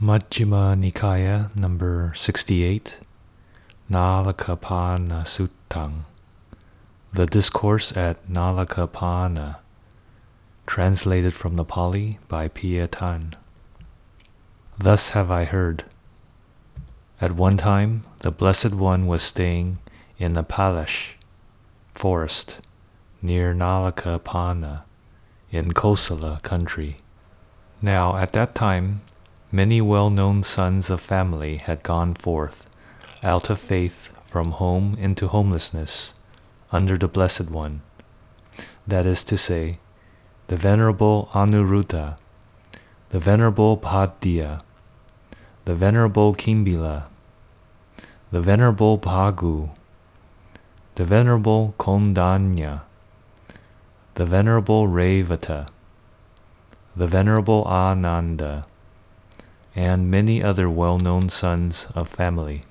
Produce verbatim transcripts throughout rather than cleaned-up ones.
Majjhima Nikaya, number sixty-eight, Nalakapana Suttang, the discourse at Nalakapana, translated from the Pali by Pia Tan. Thus have I heard. At one time, the Blessed One was staying in the Palash forest near Nalakapana in Kosala country. Now at that time, many well-known sons of family had gone forth out of faith from home into homelessness under the Blessed One, that is to say, the Venerable Anuruddha, the Venerable Bhaddiya, the Venerable Kimbila, the Venerable Bhagu, the Venerable Kondanya, the Venerable Revata, the Venerable Ananda, and many other well-known sons of family.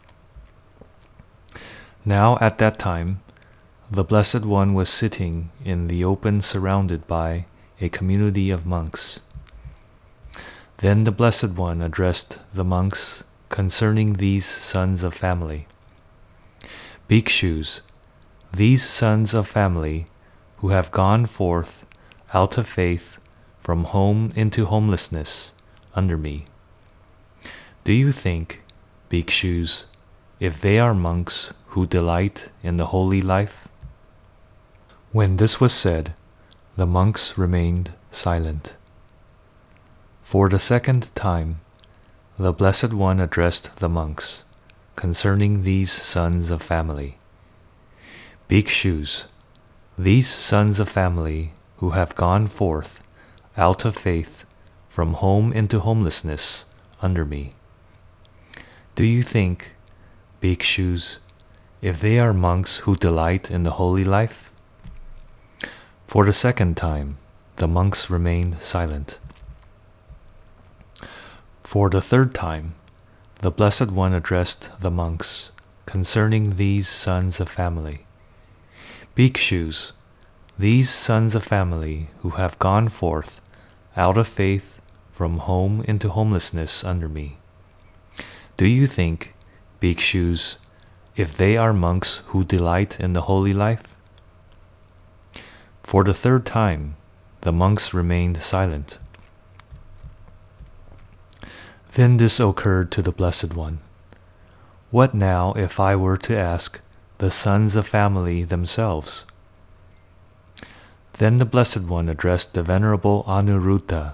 Now at that time, the Blessed One was sitting in the open surrounded by a community of monks. Then the Blessed One addressed the monks concerning these sons of family. Bhikshus, these sons of family who have gone forth out of faith from home into homelessness under me. Do you think, Bhikshus, if they are monks who delight in the holy life? When this was said, the monks remained silent. For the second time, the Blessed One addressed the monks concerning these sons of family. Bhikshus, these sons of family who have gone forth out of faith from home into homelessness under me. Do you think, Bhikshus, if they are monks who delight in the holy life? For the second time, the monks remained silent. For the third time, the Blessed One addressed the monks concerning these sons of family. Bhikshus, these sons of family who have gone forth out of faith from home into homelessness under me. Do you think, Bhikshus, if they are monks who delight in the holy life? For the third time, the monks remained silent. Then this occurred to the Blessed One. What now if I were to ask the sons of family themselves? Then the Blessed One addressed the Venerable Anuruddha.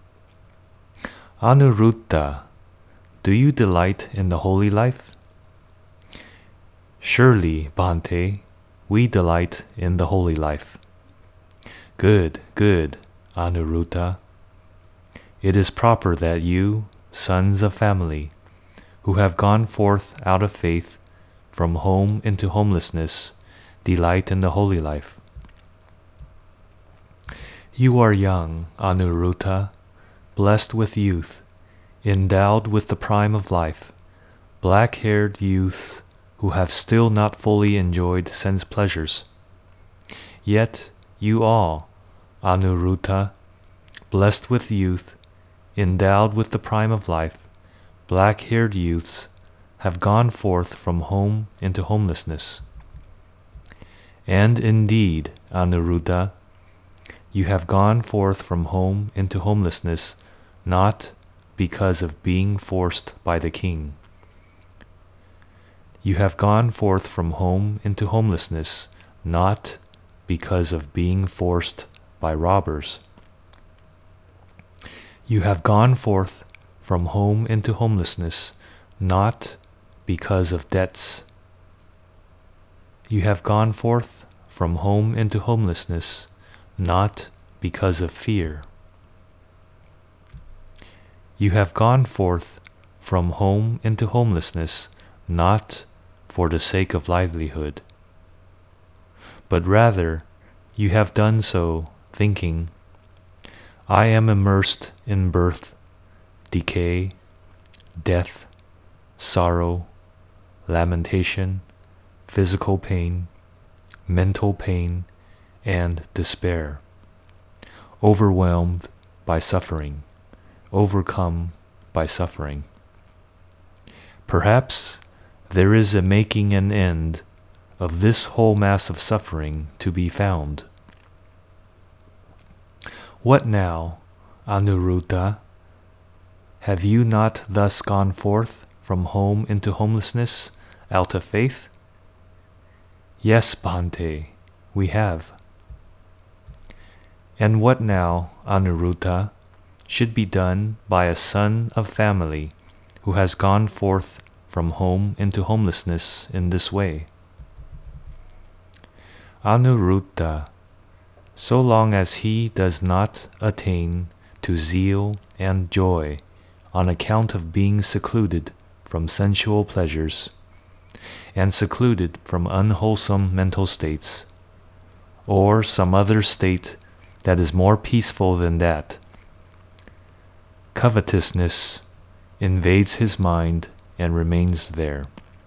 Anuruddha, do you delight in the holy life? Surely, Bhante, we delight in the holy life. Good, good, Anuruddha. It is proper that you, sons of family, who have gone forth out of faith from home into homelessness, delight in the holy life. You are young, Anuruddha, blessed with youth, endowed with the prime of life, black-haired youths who have still not fully enjoyed sense pleasures. Yet you all, Anuruddha, blessed with youth, endowed with the prime of life, black-haired youths, have gone forth from home into homelessness. And indeed, Anuruddha, you have gone forth from home into homelessness not because of being forced by the king. You have gone forth from home into homelessness not because of being forced by robbers. You have gone forth from home into homelessness not because of debts. You have gone forth from home into homelessness not because of fear. You have gone forth from home into homelessness not for the sake of livelihood, but rather you have done so thinking, I am immersed in birth, decay, death, sorrow, lamentation, physical pain, mental pain, and despair, overwhelmed by suffering, overcome by suffering. Perhaps there is a making an end of this whole mass of suffering to be found. What now, Anuruddha? Have you not thus gone forth from home into homelessness out of faith? Yes, Bhante, we have. And what now, Anuruddha, should be done by a son of family who has gone forth from home into homelessness in this way? Anuruddha, so long as he does not attain to zeal and joy on account of being secluded from sensual pleasures and secluded from unwholesome mental states, or some other state that is more peaceful than that, covetousness invades his mind and remains there.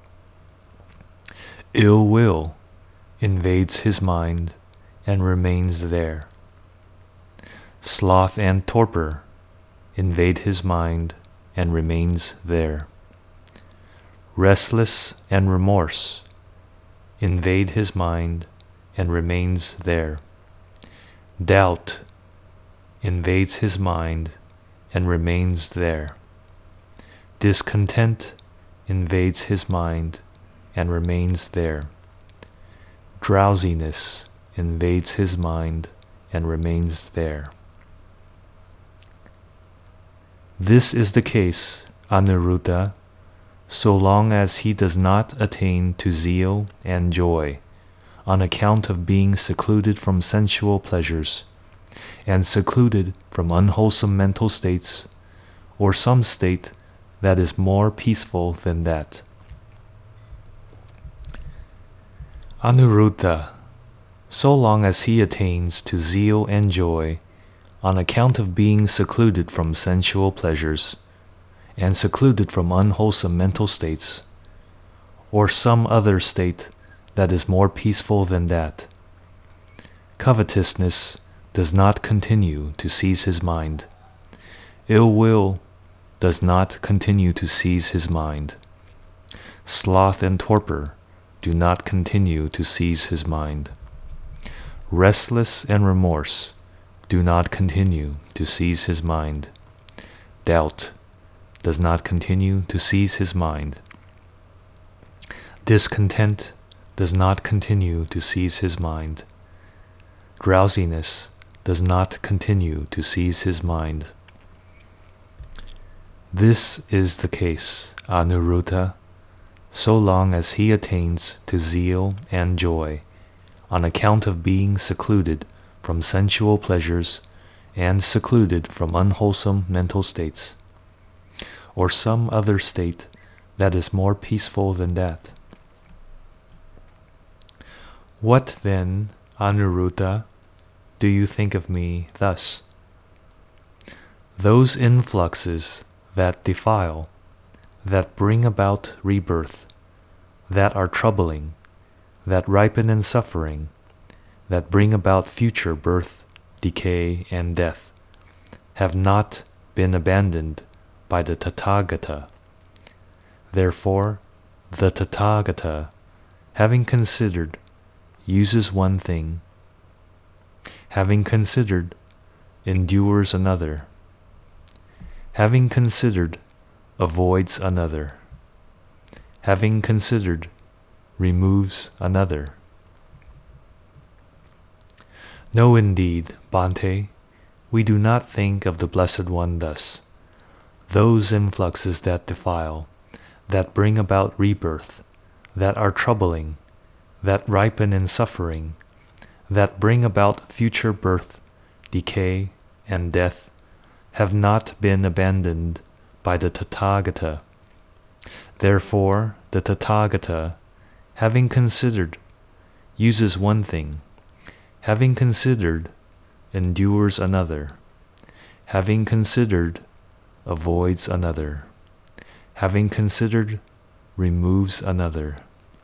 Ill will invades his mind and remains there. Sloth and torpor invade his mind and remains there. Restless and remorse invade his mind and remains there. Doubt invades his mind and remains there. Discontent invades his mind and remains there. Drowsiness invades his mind and remains there. This is the case, Anuruddha, so long as he does not attain to zeal and joy on account of being secluded from sensual pleasures and secluded from unwholesome mental states, or some state that is more peaceful than that. Anuruddha, so long as he attains to zeal and joy on account of being secluded from sensual pleasures and secluded from unwholesome mental states, or some other state that is more peaceful than that, covetousness does not continue to seize his mind. Ill will does not continue to seize his mind. Sloth and torpor do not continue to seize his mind. Restless and remorse do not continue to seize his mind. Doubt does not continue to seize his mind. Discontent does not continue to seize his mind. Drowsiness does not continue to seize his mind. This is the case, Anuruddha, so long as he attains to zeal and joy on account of being secluded from sensual pleasures and secluded from unwholesome mental states, or some other state that is more peaceful than that. What then, Anuruddha, do you think of me thus? Those influxes that defile, that bring about rebirth, that are troubling, that ripen in suffering, that bring about future birth, decay, and death, have not been abandoned by the Tathagata. Therefore, the Tathagata, having considered, uses one thing, having considered, endures another, having considered, avoids another, having considered, removes another. No, indeed, Bhante, we do not think of the Blessed One thus. Those influxes that defile, that bring about rebirth, that are troubling, that ripen in suffering, that bring about future birth, decay, and death, have not been abandoned by the Tathagata. Therefore, the Tathagata, having considered, uses one thing, having considered, endures another, having considered, avoids another, having considered, removes another.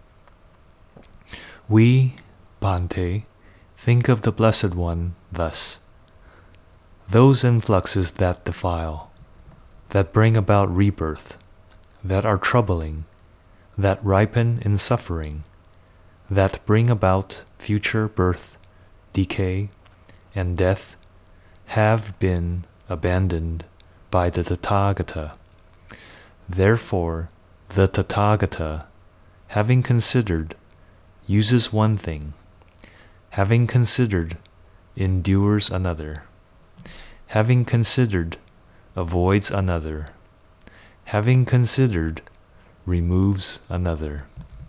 We, Bhante, think of the Blessed One thus. Those influxes that defile, that bring about rebirth, that are troubling, that ripen in suffering, that bring about future birth, decay, and death, have been abandoned by the Tathagata. Therefore, the Tathagata, having considered, uses one thing, having considered, endures another, having considered, avoids another, having considered, removes another.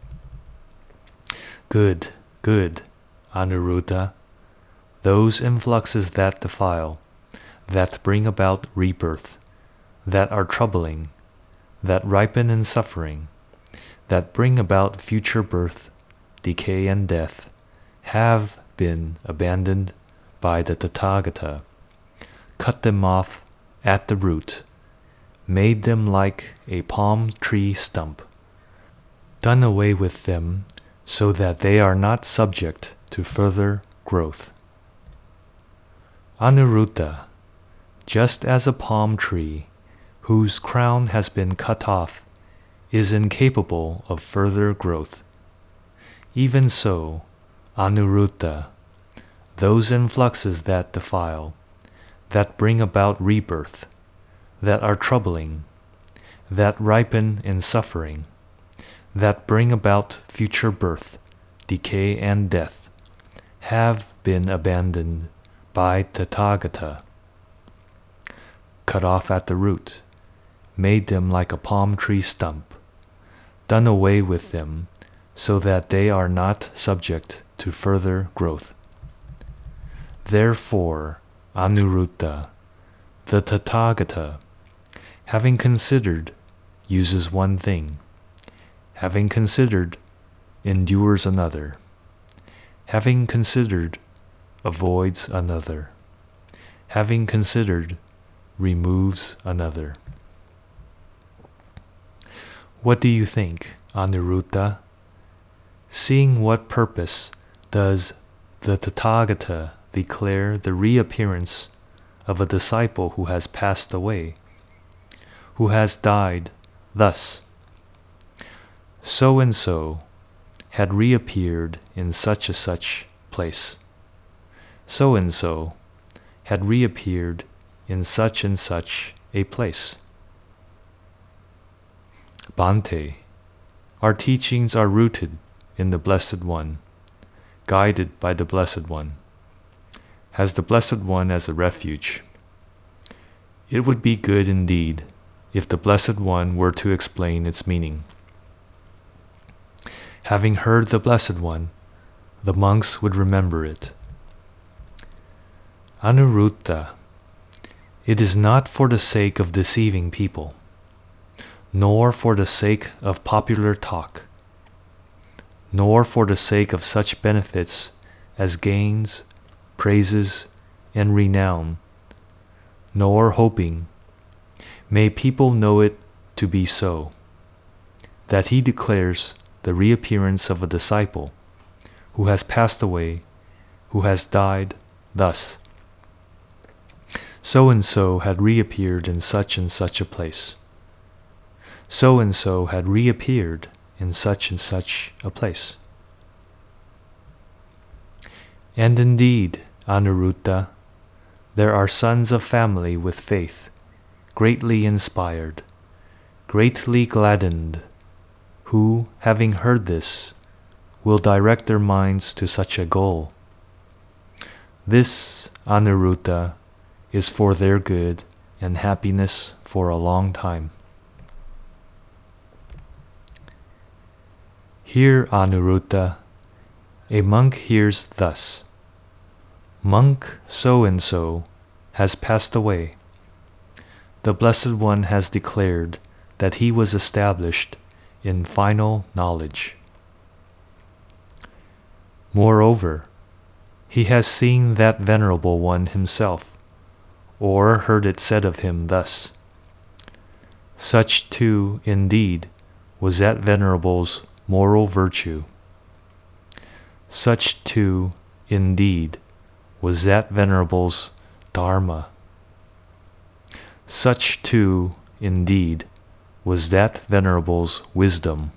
Good, good, Anuruddha. Those influxes that defile, that bring about rebirth, that are troubling, that ripen in suffering, that bring about future birth, decay, and death, have been abandoned by the Tathagata, cut them off at the root, made them like a palm tree stump, done away with them so that they are not subject to further growth. Anuruddha, just as a palm tree whose crown has been cut off is incapable of further growth, even so, Anuruddha, those influxes that defile, that bring about rebirth, that are troubling, that ripen in suffering, that bring about future birth, decay, and death, have been abandoned by Tathagata, cut off at the root, made them like a palm tree stump, done away with them so that they are not subject to further growth. Therefore, Anuruddha, the Tathagata, having considered, uses one thing, having considered, endures another, having considered, avoids another, having considered, removes another. What do you think, Anuruddha? Seeing what purpose does the Tathagata declare the reappearance of a disciple who has passed away, who has died thus? So and so had reappeared in such a such place. So and so had reappeared in such and such a place. Bhante, our teachings are rooted in the Blessed One, guided by the Blessed One, has the Blessed One as a refuge. It would be good indeed if the Blessed One were to explain its meaning. Having heard the Blessed One, the monks would remember it. Anuruddha, it is not for the sake of deceiving people, nor for the sake of popular talk, nor for the sake of such benefits as gains, praises, and renown, nor hoping, may people know it to be so, that he declares the reappearance of a disciple who has passed away, who has died thus. So and so had reappeared in such and such a place. So and so had reappeared in such and such a place. And indeed, Anuruddha, there are sons of family with faith, greatly inspired, greatly gladdened, who, having heard this, will direct their minds to such a goal. This, Anuruddha, is for their good and happiness for a long time. Here, Anuruddha, a monk hears thus: Monk so-and-so has passed away. The Blessed One has declared that he was established in final knowledge. Moreover, he has seen that Venerable One himself, or heard it said of him thus. Such too, indeed, was that Venerable's moral virtue. Such too, indeed, was that Venerable's Dharma. Such too, indeed, was that Venerable's wisdom.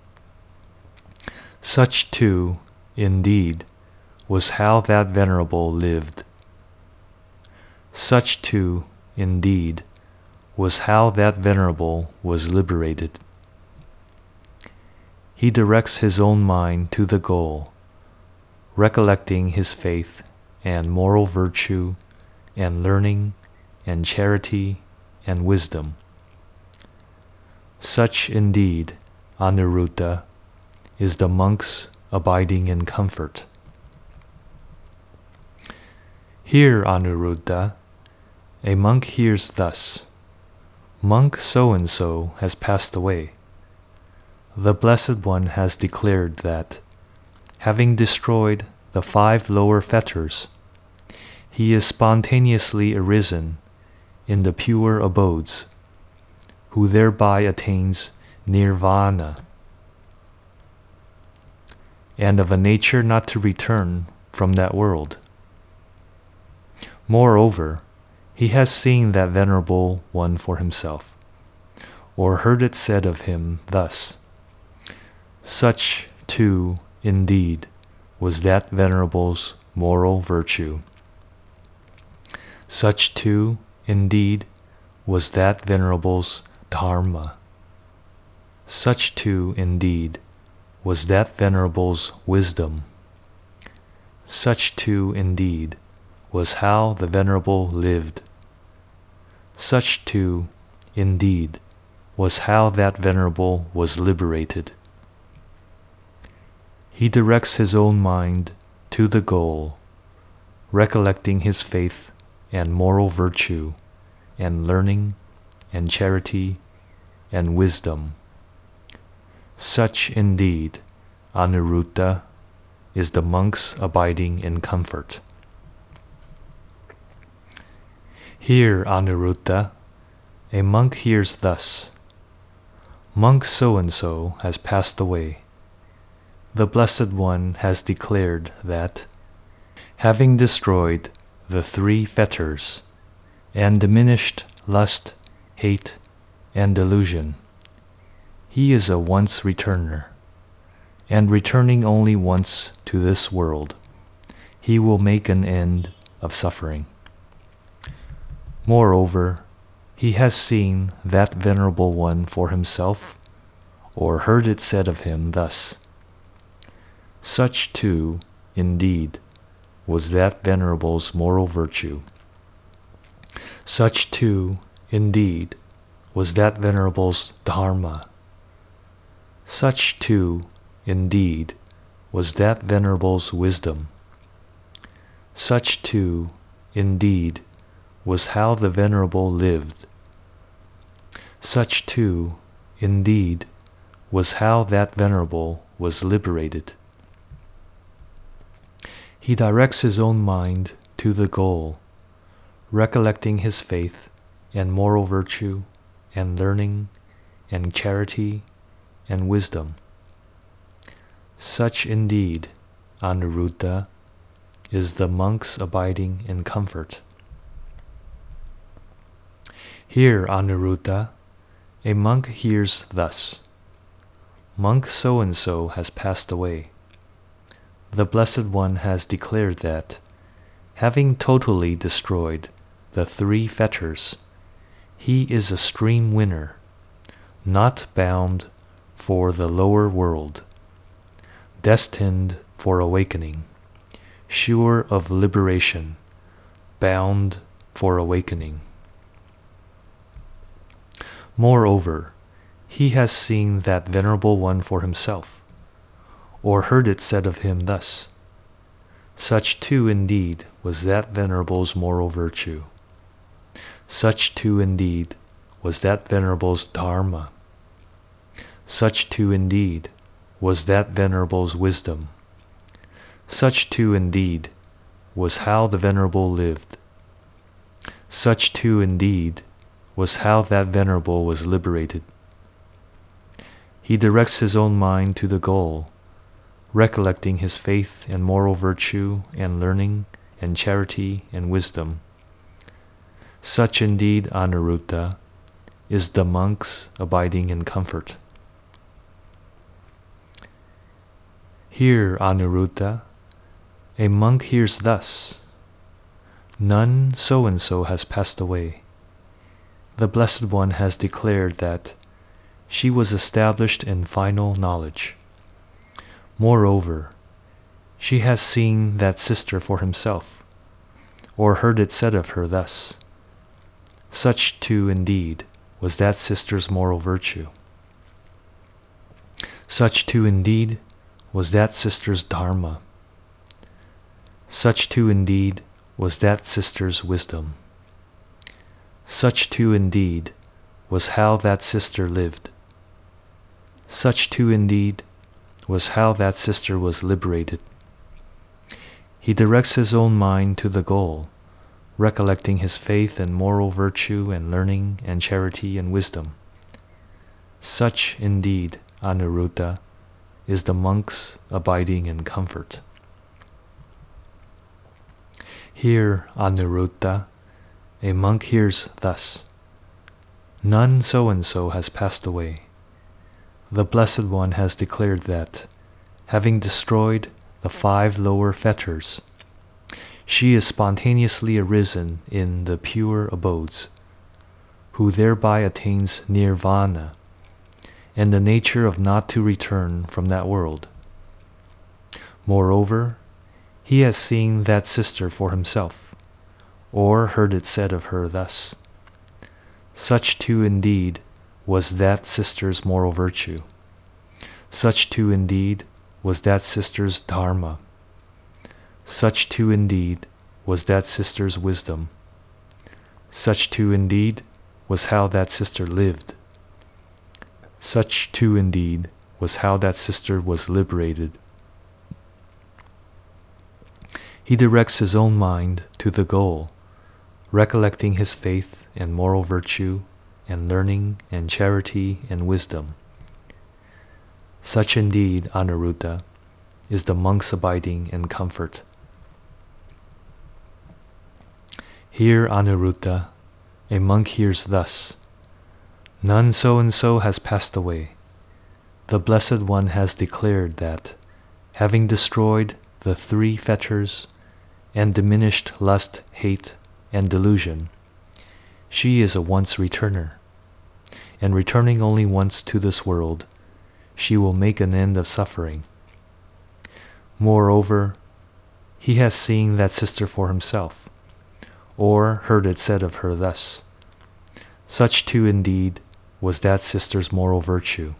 Such, too, indeed, was how that Venerable lived. Such, too, indeed, was how that Venerable was liberated. He directs his own mind to the goal, recollecting his faith and moral virtue and learning and charity and wisdom. Such, indeed, Anuruddha, is the monk's abiding in comfort. Here, Anuruddha, a monk hears thus: Monk so-and-so has passed away. The Blessed One has declared that, having destroyed the five lower fetters, he is spontaneously arisen in the pure abodes, who thereby attains nirvana, and of a nature not to return from that world. Moreover, he has seen that Venerable One for himself, or heard it said of him thus: Such, too, indeed, was that Venerable's moral virtue. Such, too, indeed, was that Venerable's dharma. Such, too, indeed, was that Venerable's wisdom. Such, too, indeed, was how the Venerable lived. Such, too, indeed, was how that Venerable was liberated. He directs his own mind to the goal, recollecting his faith and moral virtue and learning and charity and wisdom. Such, indeed, Anuruddha, is the monk's abiding in comfort. Here, Anuruddha, a monk hears thus: Monk so-and-so has passed away. The Blessed One has declared that, having destroyed the three fetters and diminished lust, hate, and delusion, he is a once returner, and returning only once to this world, he will make an end of suffering. Moreover, he has seen that Venerable One for himself, or heard it said of him thus: Such, too, indeed, was that Venerable's moral virtue. Such, too, indeed, was that Venerable's dharma. Such, too, indeed, was that Venerable's wisdom. Such, too, indeed, was how the Venerable lived. Such, too, indeed, was how that Venerable was liberated. He directs his own mind to the goal, recollecting his faith and moral virtue and learning and charity and wisdom. Such, indeed, Anuruddha, is the monk's abiding in comfort. Here, Anuruddha, a monk hears thus: Monk so-and-so has passed away. The Blessed One has declared that, having totally destroyed the three fetters, he is a stream winner, not bound for the lower world, destined for awakening, sure of liberation, bound for awakening. Moreover, he has seen that Venerable One for himself, or heard it said of him thus: Such, too, indeed, was that Venerable's moral virtue. Such, too, indeed, was that Venerable's dharma. Such, too, indeed, was that Venerable's wisdom. Such, too, indeed, was how the Venerable lived. Such, too, indeed, was how that Venerable was liberated. He directs his own mind to the goal, recollecting his faith and moral virtue and learning and charity and wisdom. Such, indeed, Anuruddha, is the monk's abiding in comfort. Here, Anuruddha, a monk hears thus: none so-and-so has passed away. The Blessed One has declared that she was established in final knowledge. Moreover, she has seen that sister for himself, or heard it said of her thus: such too indeed was that sister's moral virtue. Such too indeed was that sister's dharma. Such too indeed was that sister's wisdom. Such too indeed was how that sister lived. Such too indeed was how that sister was liberated. He directs his own mind to the goal, recollecting his faith and moral virtue and learning and charity and wisdom. Such indeed, Anuruddha, is the monk's abiding in comfort. Here, Anuruddha, a monk hears thus: none so-and-so has passed away. The Blessed One has declared that, having destroyed the five lower fetters, she is spontaneously arisen in the pure abodes, who thereby attains nirvana, and the nature of not to return from that world. Moreover, he has seen that sister for himself, or heard it said of her thus: such too indeed was that sister's moral virtue. Such too indeed was that sister's dharma. Such too indeed was that sister's wisdom. Such too indeed was how that sister lived. Such too indeed was how that sister was liberated. He directs his own mind to the goal, recollecting his faith and moral virtue and learning and charity and wisdom. Such indeed, Anuruddha, is the monk's abiding in comfort. Here, Anuruddha, a monk hears thus: none so-and-so has passed away. The Blessed One has declared that, having destroyed the three fetters and diminished lust, hate, and delusion, she is a once returner, and returning only once to this world, she will make an end of suffering. Moreover, he has seen that sister for himself, or heard it said of her thus: such too indeed was that sister's moral virtue.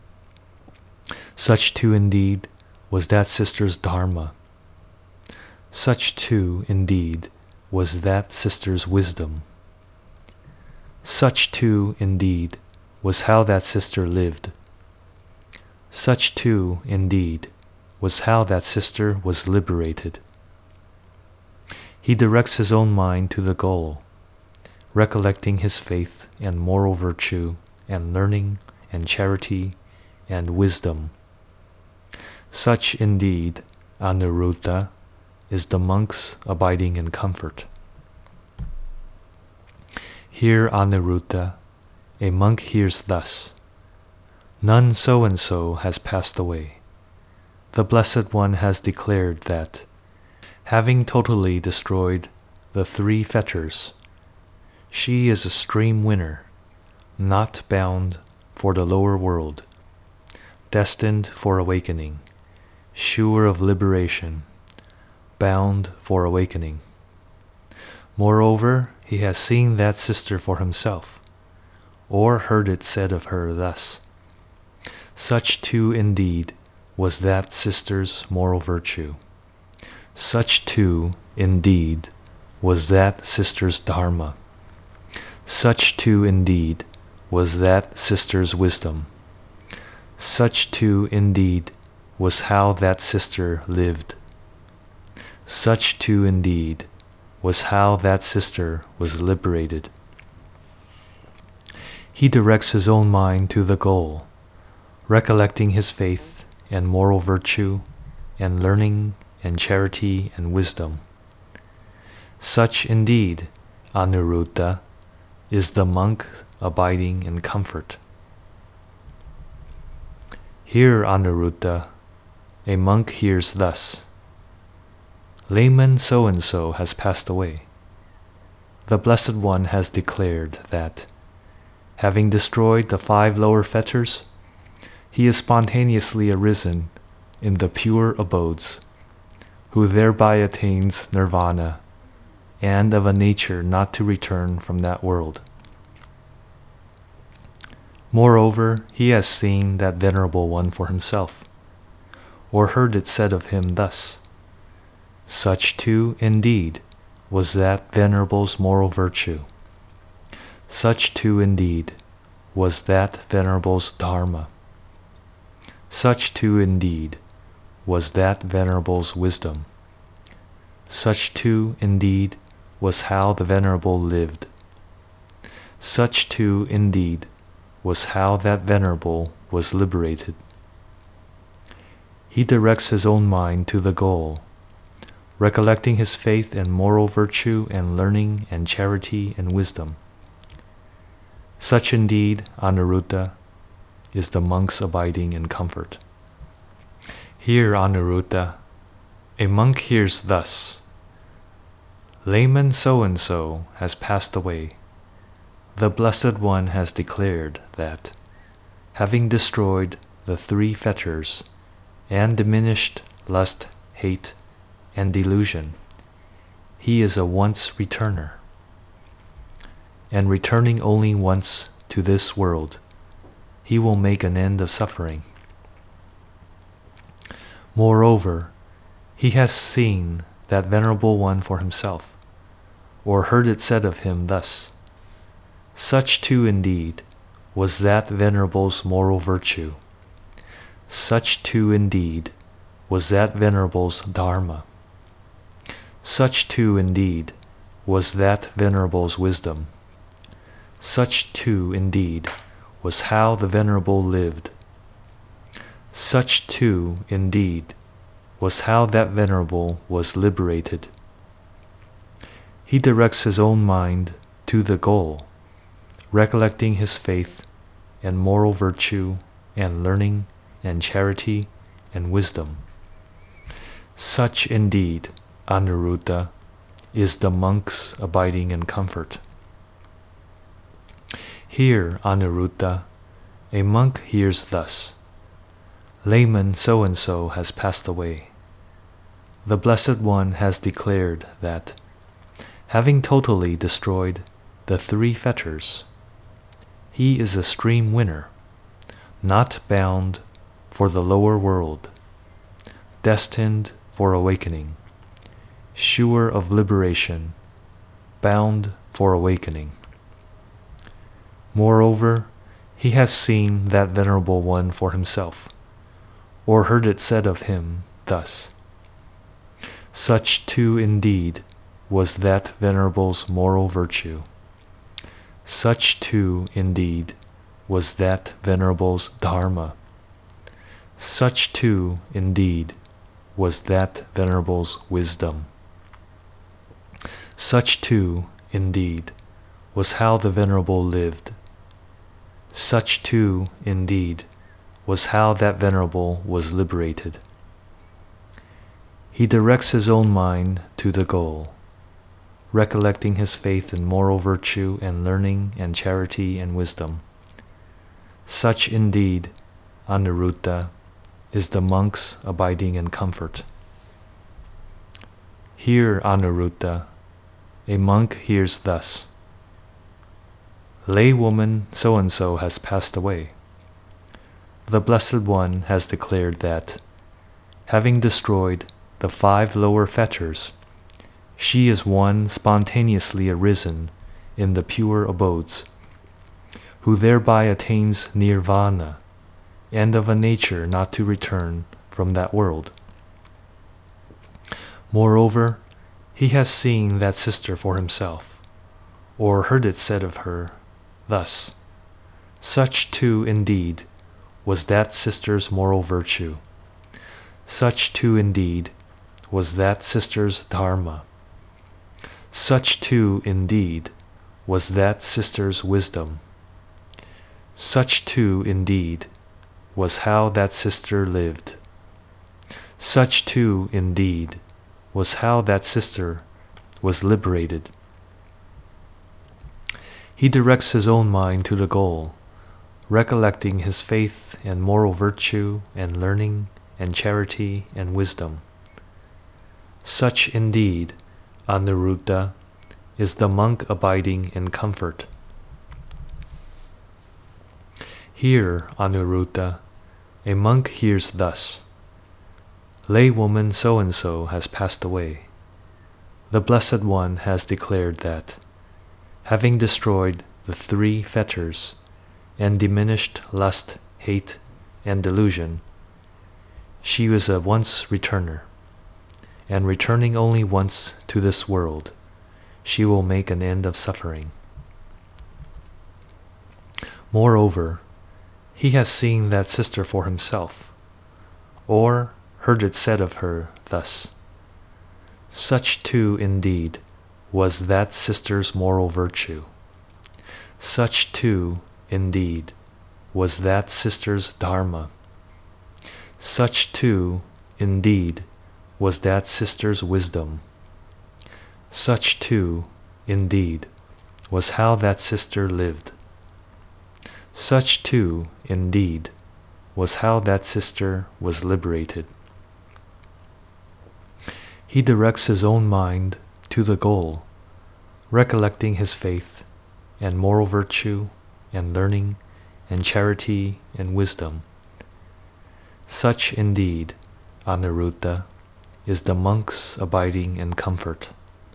Such too indeed was that sister's dharma. Such too indeed was that sister's wisdom. Such too indeed was how that sister lived. Such too indeed was how that sister was liberated. He directs his own mind to the goal, recollecting his faith and moral virtue and learning and charity and wisdom. Such indeed, Anuruddha, is the monk's abiding in comfort. Here, Anuruddha, a monk hears thus: none so-and-so has passed away. The Blessed One has declared that, having totally destroyed the three fetters, she is a stream winner, not bound for the lower world, destined for awakening, sure of liberation, bound for awakening. Moreover, he has seen that sister for himself, or heard it said of her thus: such too indeed was that sister's moral virtue. Such too indeed was that sister's dharma. Such too indeed was that sister's wisdom. Such too indeed was how that sister lived. Such too indeed was how that sister was liberated. He directs his own mind to the goal, recollecting his faith and moral virtue and learning and charity and wisdom. Such indeed, Anuruddha, is the monk abiding in comfort. Here, Anuruddha, a monk hears thus: Layman so-and-so has passed away. The Blessed One has declared that, having destroyed the five lower fetters, he is spontaneously arisen in the pure abodes, who thereby attains nirvana, and of a nature not to return from that world. Moreover, he has seen that Venerable One for himself, or heard it said of him thus: Such too, indeed, was that Venerable's moral virtue. Such too, indeed, was that Venerable's dharma. Such too, indeed, was that Venerable's wisdom. Such too, indeed, was how the Venerable lived. Such too, indeed, was how that Venerable was liberated. He directs his own mind to the goal, recollecting his faith and moral virtue and learning and charity and wisdom. Such indeed, Anuruddha, is the monk's abiding in comfort. Here, Anuruddha, a monk hears thus: Layman so-and-so has passed away. The Blessed One has declared that, having destroyed the three fetters and diminished lust, hate, and delusion, he is a once returner. And returning only once to this world, he will make an end of suffering. Moreover, he has seen that Venerable One for himself, or heard it said of him thus: Such too, indeed, was that Venerable's moral virtue. Such too, indeed, was that Venerable's dharma. Such too, indeed, was that Venerable's wisdom. Such too, indeed, was how the Venerable lived. Such too, indeed, was how that Venerable was liberated. He directs his own mind to the goal, recollecting his faith and moral virtue and learning and charity and wisdom. Such indeed, Anuruddha, is the monk's abiding in comfort. Here, Anuruddha, a monk hears thus: Layman so-and-so has passed away. The Blessed One has declared that, having totally destroyed the three fetters, he is a stream winner, not bound for the lower world, destined for awakening, sure of liberation, bound for awakening. Moreover, he has seen that Venerable One for himself, or heard it said of him thus: Such too, indeed, was that Venerable's moral virtue. Such too, indeed, was that Venerable's dharma. Such too, indeed, was that Venerable's wisdom. Such too, indeed, was how the Venerable lived. Such too, indeed, was how that Venerable was liberated. He directs his own mind to the goal, recollecting his faith in moral virtue and learning and charity and wisdom. Such indeed, Anuruddha, is the monk's abiding in comfort. Here, Anuruddha, a monk hears thus: Laywoman so-and-so has passed away. The Blessed One has declared that, having destroyed the five lower fetters, she is one spontaneously arisen in the pure abodes, who thereby attains nirvana, and of a nature not to return from that world. Moreover, he has seen that sister for himself, or heard it said of her thus: Such too, indeed, was that sister's moral virtue. Such too, indeed, was that sister's dharma. Such too, indeed, was that sister's wisdom. Such too, indeed, was how that sister lived. Such too, indeed, was how that sister was liberated. He directs his own mind to the goal, recollecting his faith and moral virtue and learning and charity and wisdom. Such indeed, Anuruddha, is the monk abiding in comfort. Here, Anuruddha, a monk hears thus: Laywoman so-and-so has passed away. The Blessed One has declared that, having destroyed the three fetters and diminished lust, hate, and delusion, she was a once returner, and returning only once to this world, she will make an end of suffering. Moreover, he has seen that sister for himself, or heard it said of her thus: Such too, indeed, was that sister's moral virtue. Such too, indeed, was that sister's dharma. Such too, indeed, was that sister's wisdom. Such too, indeed, was how that sister lived. Such too, indeed, was how that sister was liberated. He directs his own mind to the goal, recollecting his faith and moral virtue and learning and charity and wisdom. Such indeed, Anuruddha, is the monk's abiding in comfort.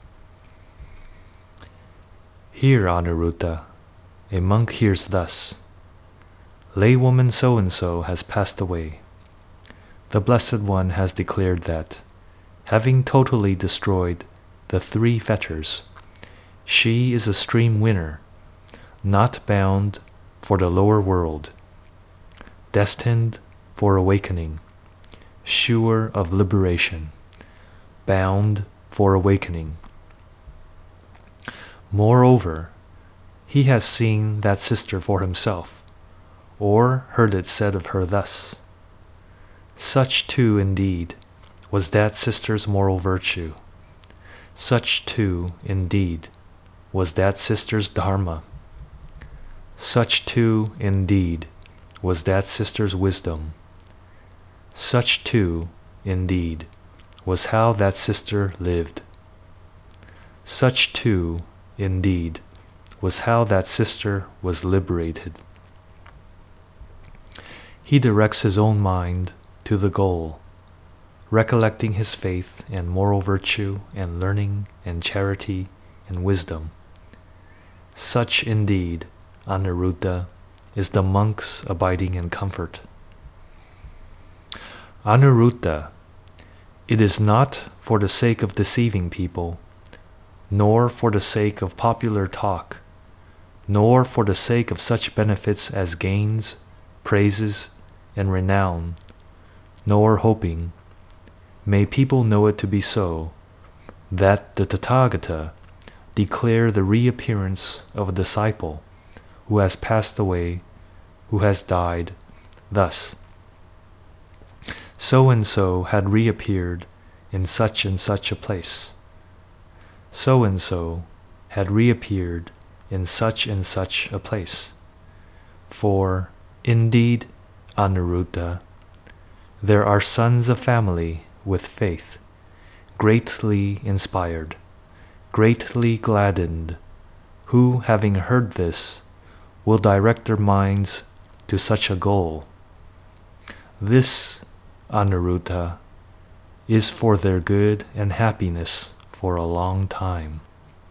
Here, Anuruddha, a monk hears thus: Laywoman so-and-so has passed away. The Blessed One has declared that, having totally destroyed the three fetters, she is a stream winner, not bound for the lower world, destined for awakening, sure of liberation, bound for awakening. Moreover, he has seen that sister for himself, or heard it said of her thus: Such too, indeed, was that sister's moral virtue. Such too, indeed, was that sister's dharma. Such too, indeed, was that sister's wisdom. Such too, indeed, was how that sister lived. Such too, indeed, was how that sister was liberated. He directs his own mind to the goal, recollecting his faith and moral virtue and learning and charity and wisdom. Such indeed, Anuruddha, is the monk's abiding in comfort. Anuruddha, it is not for the sake of deceiving people, nor for the sake of popular talk, nor for the sake of such benefits as gains, praises, and renown, nor hoping, may people know it to be so, that the Tathagata declare the reappearance of a disciple who has passed away, who has died, thus: So-and-so had reappeared in such and such a place. So-and-so had reappeared in such and such a place. For, indeed, Anuruddha, there are sons of family with faith, greatly inspired, greatly gladdened, who, having heard this, will direct their minds to such a goal. This, Anuruddha, is for their good and happiness for a long time.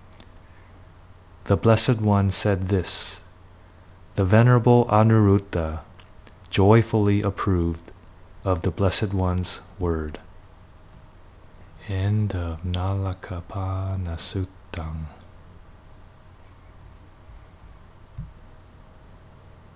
The Blessed One said this. The Venerable Anuruddha joyfully approved of the Blessed One's word. End of Nalakapana Suttam.